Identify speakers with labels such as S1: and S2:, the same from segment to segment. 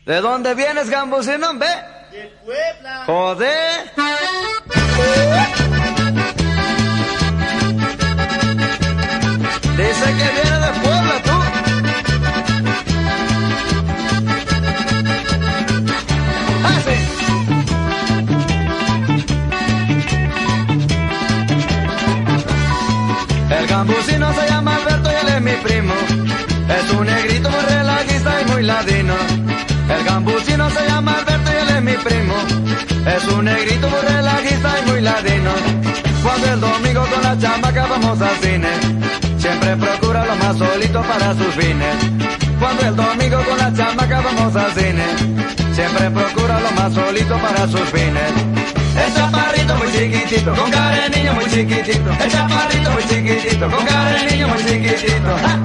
S1: ¿De dónde vienes, Gambusino, ve?
S2: De Puebla.
S1: Joder. Dice que viene de Puebla, tú. Ah, sí. El Gambusino se llama Alberto y él es mi primo. Es un negrito muy relajista y muy ladino. El Gambusino se llama Alberto y él es mi primo. Es un negrito muy relajista y muy ladino. Cuando el domingo con la chamaca vamos al cine, siempre procura lo más solito para sus fines. Cuando el domingo con la chamaca vamos al cine, siempre procura lo más solito para sus fines. El chaparrito muy chiquitito, con cara de niño muy chiquitito. El chaparrito muy chiquitito, con cara de niño muy chiquitito. ¡Ja!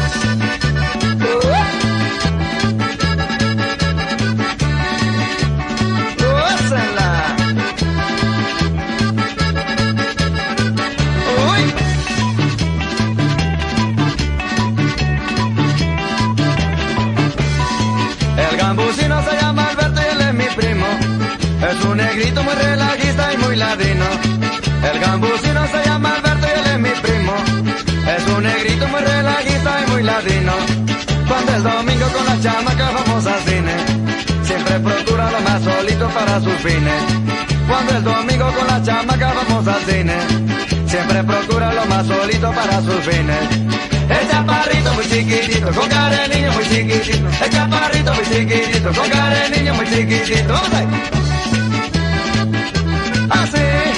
S1: El Gambusino se llama Alberto y él es mi primo. Es un negrito muy relajista y muy ladino. El Gambusino se llama Alberto y él es mi primo. Es un negrito muy relajista y muy ladino. Cuando el domingo con la chamaca vamos al cine, siempre procura lo más solito para sus fines. Cuando el domingo con la chamaca vamos al cine, siempre procura lo más solito para sus fines. El chaparrito muy chiquitito, con cara de niño muy chiquitito. El chaparrito muy chiquitito, con cara de niño muy chiquitito. ¡Vamos ahí! ¡Así!